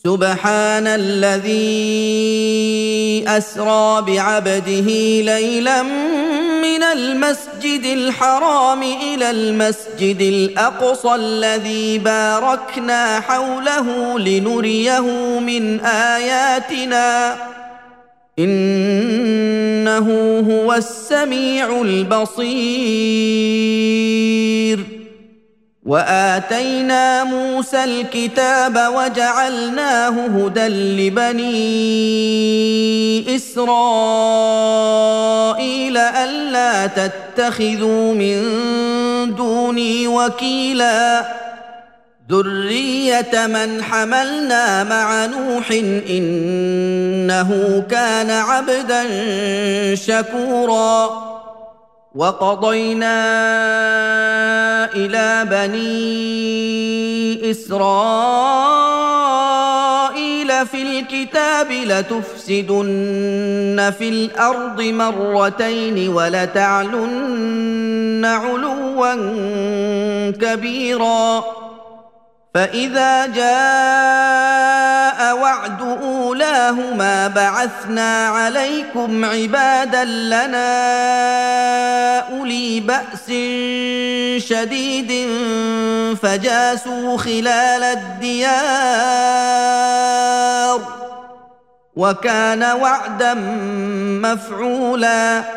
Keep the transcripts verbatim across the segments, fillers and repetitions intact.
سبحان الذي أسرى بعبده ليلا من المسجد الحرام إلى المسجد الأقصى الذي باركنا حوله لنريه من آياتنا إنه هو السميع البصير. وآتينا موسى الكتاب وجعلناه هدى لبني إسرائيل ألا تتخذوا من دوني وكيلا ذرية من حملنا مع نوح إنه كان عبدا شكورا. وقضينا إلى بني إسرائيل في الكتاب لتفسدن في الأرض مرتين ولتعلن علوا كبيرا فإذا جاء وعد أولاهما بعثنا عليكم عبادا لنا أولي بأس شديد فجاسوا خلال الديار وكان وعدا مفعولا.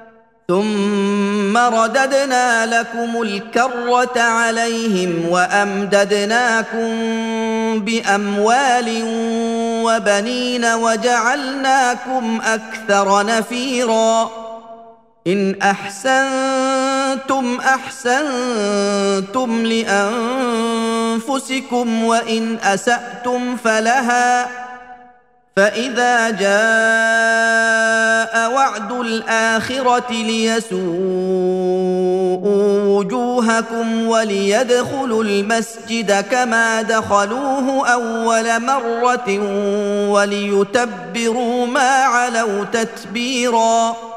ثم رددنا لكم الكرة عليهم وأمددناكم بأموال وبنين وجعلناكم أكثر نفيرا. إن أحسنتم أحسنتم لأنفسكم وإن أسأتم فلها فإذا جاء وعد الآخرة ليسوءوا وجوهكم وليدخلوا المسجد كما دخلوه أول مرة وليتبروا ما علوا تتبيراً.